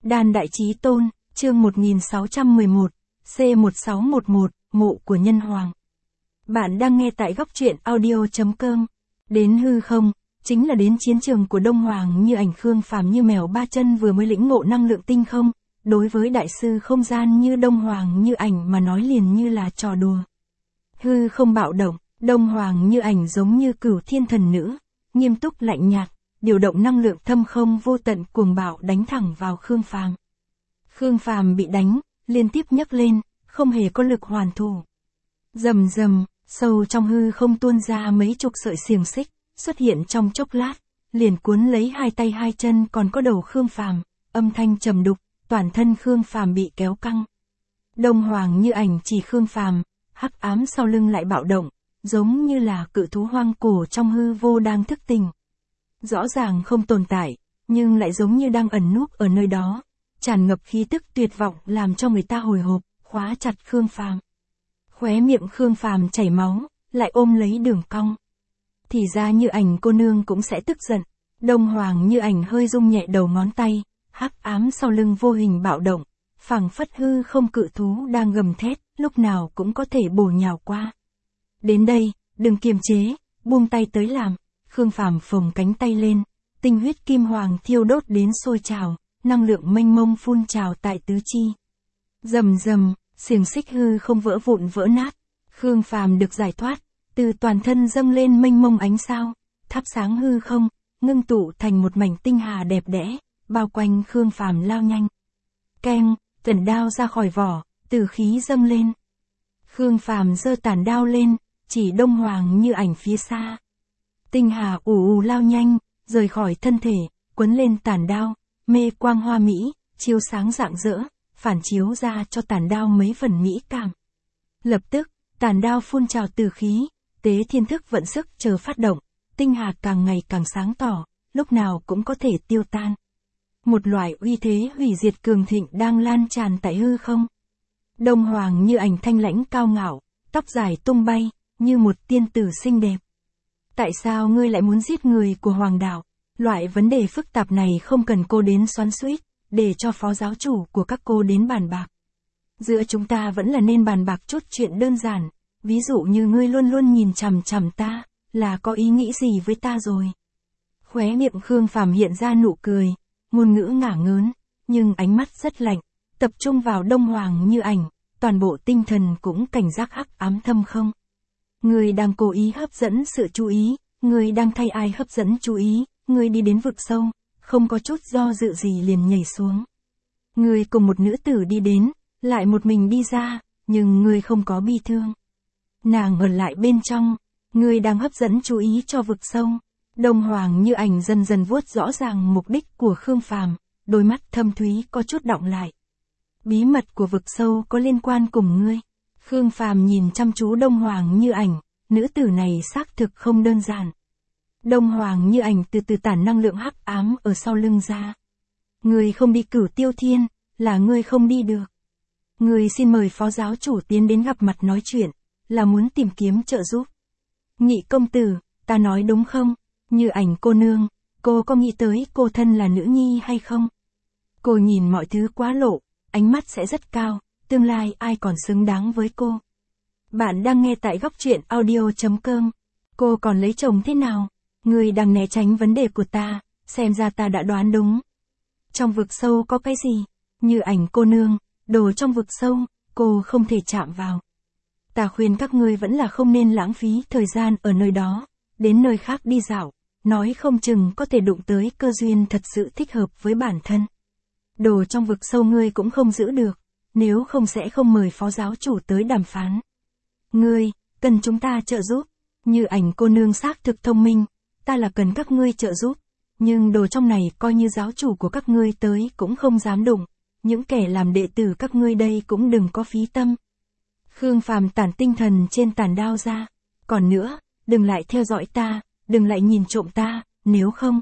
Đan Đại Chí Tôn, chương 1611, C1611, Mộ của Nhân Hoàng. Bạn đang nghe tại góc truyện audio.com. Đến hư không, chính là đến chiến trường của Đông Hoàng Như Ảnh. Khương Phàm như mèo ba chân vừa mới lĩnh ngộ năng lượng tinh không, đối với đại sư không gian như Đông Hoàng Như Ảnh mà nói liền như là trò đùa. Hư không bạo động, Đông Hoàng Như Ảnh giống như cửu thiên thần nữ, nghiêm túc lạnh nhạt, điều động năng lượng thâm không vô tận cuồng bạo đánh thẳng vào Khương Phàm. Khương Phàm bị đánh, liên tiếp nhấc lên, không hề có lực hoàn thủ. Rầm rầm, sâu trong hư không tuôn ra mấy chục sợi xiềng xích, xuất hiện trong chốc lát, liền cuốn lấy hai tay hai chân còn có đầu Khương Phàm, âm thanh trầm đục, toàn thân Khương Phàm bị kéo căng. Đông Hoàng Như Ảnh chỉ Khương Phàm, hắc ám sau lưng lại bạo động, giống như là cự thú hoang cổ trong hư vô đang thức tỉnh. Rõ ràng không tồn tại, nhưng lại giống như đang ẩn núp ở nơi đó, tràn ngập khí tức tuyệt vọng làm cho người ta hồi hộp, khóa chặt Khương Phàm. Khóe miệng Khương Phàm chảy máu, lại ôm lấy đường cong. Thì ra Như Ảnh cô nương cũng sẽ tức giận. Đông Hoàng Như Ảnh hơi rung nhẹ đầu ngón tay, hắc ám sau lưng vô hình bạo động, phảng phất hư không cự thú đang gầm thét, lúc nào cũng có thể bổ nhào qua. Đến đây, đừng kiềm chế, buông tay tới làm. Khương Phàm phồng cánh tay lên, tinh huyết kim hoàng thiêu đốt đến sôi trào, năng lượng mênh mông phun trào tại tứ chi. Rầm rầm, xiềng xích hư không vỡ vụn vỡ nát, Khương Phàm được giải thoát, từ toàn thân dâng lên mênh mông ánh sao, thắp sáng hư không, ngưng tụ thành một mảnh tinh hà đẹp đẽ, bao quanh Khương Phàm lao nhanh. Keng, tản đao ra khỏi vỏ, tử khí dâng lên. Khương Phàm giơ tản đao lên, chỉ Đông Hoàng Như Ảnh phía xa. Tinh hà ù ù lao nhanh, rời khỏi thân thể, quấn lên tản đao, mê quang hoa mỹ, chiếu sáng rạng rỡ, phản chiếu ra cho tản đao mấy phần mỹ cảm. Lập tức, tản đao phun trào tử khí, tế thiên thức vận sức chờ phát động, tinh hà càng ngày càng sáng tỏ, lúc nào cũng có thể tiêu tan. Một loại uy thế hủy diệt cường thịnh đang lan tràn tại hư không. Đông Hoàng Như Ảnh thanh lãnh cao ngạo, tóc dài tung bay, như một tiên tử xinh đẹp. Tại sao ngươi lại muốn giết người của hoàng đạo? Loại vấn đề phức tạp này không cần cô đến xoắn xuýt, để cho phó giáo chủ của các cô đến bàn bạc. Giữa chúng ta vẫn là nên bàn bạc chút chuyện đơn giản, ví dụ như ngươi luôn luôn nhìn chằm chằm ta, là có ý nghĩ gì với ta rồi? Khóe miệng Khương Phàm hiện ra nụ cười, ngôn ngữ ngả ngớn, nhưng ánh mắt rất lạnh, tập trung vào Đông Hoàng Như Ảnh, toàn bộ tinh thần cũng cảnh giác hắc ám thâm không. Ngươi đang cố ý hấp dẫn sự chú ý, ngươi đang thay ai hấp dẫn chú ý, ngươi đi đến vực sâu, không có chút do dự gì liền nhảy xuống. Ngươi cùng một nữ tử đi đến, lại một mình đi ra, nhưng ngươi không có bi thương. Nàng ở lại bên trong, ngươi đang hấp dẫn chú ý cho vực sâu. Đông Hoàng Như Ảnh dần dần vuốt rõ ràng mục đích của Khương Phàm, đôi mắt thâm thúy có chút đọng lại. Bí mật của vực sâu có liên quan cùng ngươi. Khương Phàm nhìn chăm chú Đông Hoàng Như Ảnh, nữ tử này xác thực không đơn giản. Đông Hoàng Như Ảnh từ từ tản năng lượng hắc ám ở sau lưng ra. Ngươi không đi Cửu Tiêu Thiên, là ngươi không đi được. Ngươi xin mời phó giáo chủ tiến đến gặp mặt nói chuyện, là muốn tìm kiếm trợ giúp. Nhị công tử, ta nói đúng không? Như Ảnh cô nương, cô có nghĩ tới cô thân là nữ nhi hay không? Cô nhìn mọi thứ quá lộ, ánh mắt sẽ rất cao, tương lai ai còn xứng đáng với cô? Bạn đang nghe tại góc truyện audio.com. Cô còn lấy chồng thế nào? Ngươi đang né tránh vấn đề của ta, xem ra ta đã đoán đúng. Trong vực sâu có cái gì? Như Ảnh cô nương, đồ trong vực sâu, cô không thể chạm vào. Ta khuyên các ngươi vẫn là không nên lãng phí thời gian ở nơi đó, đến nơi khác đi dạo, nói không chừng có thể đụng tới cơ duyên thật sự thích hợp với bản thân. Đồ trong vực sâu ngươi cũng không giữ được, nếu không sẽ không mời phó giáo chủ tới đàm phán. Ngươi, cần chúng ta trợ giúp. Như Ảnh cô nương xác thực thông minh, ta là cần các ngươi trợ giúp, nhưng đồ trong này coi như giáo chủ của các ngươi tới cũng không dám đụng, những kẻ làm đệ tử các ngươi đây cũng đừng có phí tâm. Khương Phàm tản tinh thần trên tản đao ra, còn nữa, đừng lại theo dõi ta, đừng lại nhìn trộm ta, nếu không.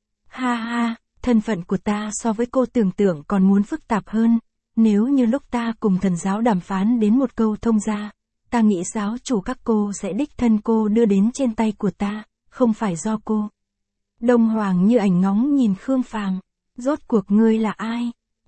Ha ha, thân phận của ta so với cô tưởng tượng còn muốn phức tạp hơn, nếu như lúc ta cùng thần giáo đàm phán đến một câu thông gia, ta nghĩ giáo chủ các cô sẽ đích thân cô đưa đến trên tay của ta, không phải do cô. Đông Hoàng Như Ảnh ngóng nhìn Khương Phàm, rốt cuộc ngươi là ai?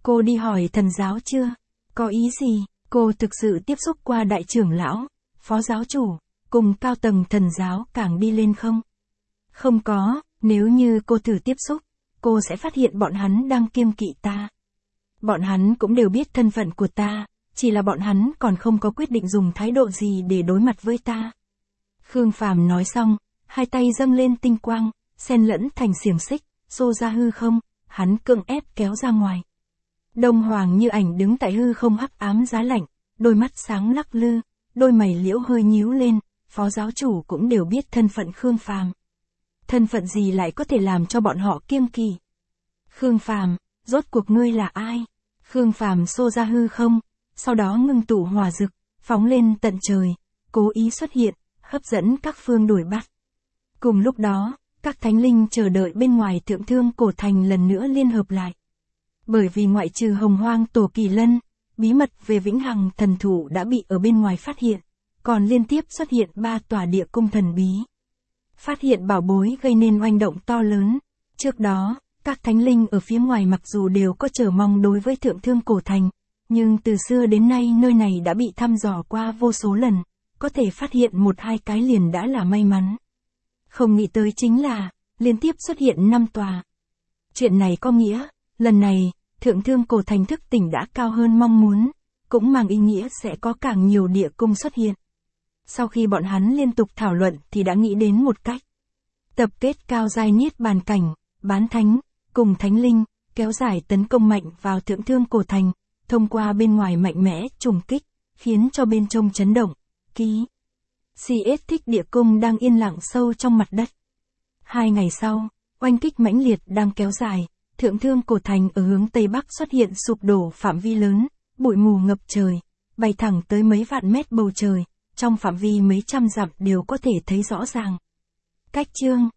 Cô đi hỏi thần giáo chưa? Có ý gì? Cô thực sự tiếp xúc qua đại trưởng lão, phó giáo chủ, cùng cao tầng thần giáo càng đi lên không? Không có, nếu như cô thử tiếp xúc, cô sẽ phát hiện bọn hắn đang kiêng kỵ ta. Bọn hắn cũng đều biết thân phận của ta, chỉ là bọn hắn còn không có quyết định dùng thái độ gì để đối mặt với ta. Khương Phàm nói xong, hai tay dâng lên tinh quang, xen lẫn thành xiềng xích, xô ra hư không, hắn cưỡng ép kéo ra ngoài. Đông Hoàng Như Ảnh đứng tại hư không hắc ám giá lạnh, đôi mắt sáng lắc lư, đôi mày liễu hơi nhíu lên, phó giáo chủ cũng đều biết thân phận Khương Phàm. Thân phận gì lại có thể làm cho bọn họ kiêng kỵ? Khương Phàm, rốt cuộc ngươi là ai? Khương Phàm xô ra hư không, sau đó ngưng tụ hỏa dực, phóng lên tận trời, cố ý xuất hiện, hấp dẫn các phương đuổi bắt. Cùng lúc đó, các thánh linh chờ đợi bên ngoài Thượng Thương Cổ Thành lần nữa liên hợp lại. Bởi vì ngoại trừ Hồng Hoang Tổ Kỳ Lân, bí mật về Vĩnh Hằng Thần Thụ đã bị ở bên ngoài phát hiện, còn liên tiếp xuất hiện 3 tòa địa cung thần bí. Phát hiện bảo bối gây nên oanh động to lớn. Trước đó, các thánh linh ở phía ngoài mặc dù đều có chờ mong đối với Thượng Thương Cổ Thành, nhưng từ xưa đến nay nơi này đã bị thăm dò qua vô số lần, có thể phát hiện 1-2 cái liền đã là may mắn. Không nghĩ tới chính là, liên tiếp xuất hiện 5 tòa. Chuyện này có nghĩa, lần này, Thượng Thương Cổ Thành thức tỉnh đã cao hơn mong muốn, cũng mang ý nghĩa sẽ có càng nhiều địa cung xuất hiện. Sau khi bọn hắn liên tục thảo luận thì đã nghĩ đến một cách. Tập kết cao giai niết bàn cảnh, bán thánh, cùng thánh linh, kéo dài tấn công mạnh vào Thượng Thương Cổ Thành, thông qua bên ngoài mạnh mẽ, trùng kích, khiến cho bên trong chấn động. Ký. CS Thích Địa Cung đang yên lặng sâu trong mặt đất. 2 ngày sau, oanh kích mãnh liệt đang kéo dài, Thượng Thương Cổ Thành ở hướng Tây Bắc xuất hiện sụp đổ phạm vi lớn, bụi mù ngập trời, bay thẳng tới mấy vạn mét bầu trời, trong phạm vi mấy trăm dặm đều có thể thấy rõ ràng. Cách chương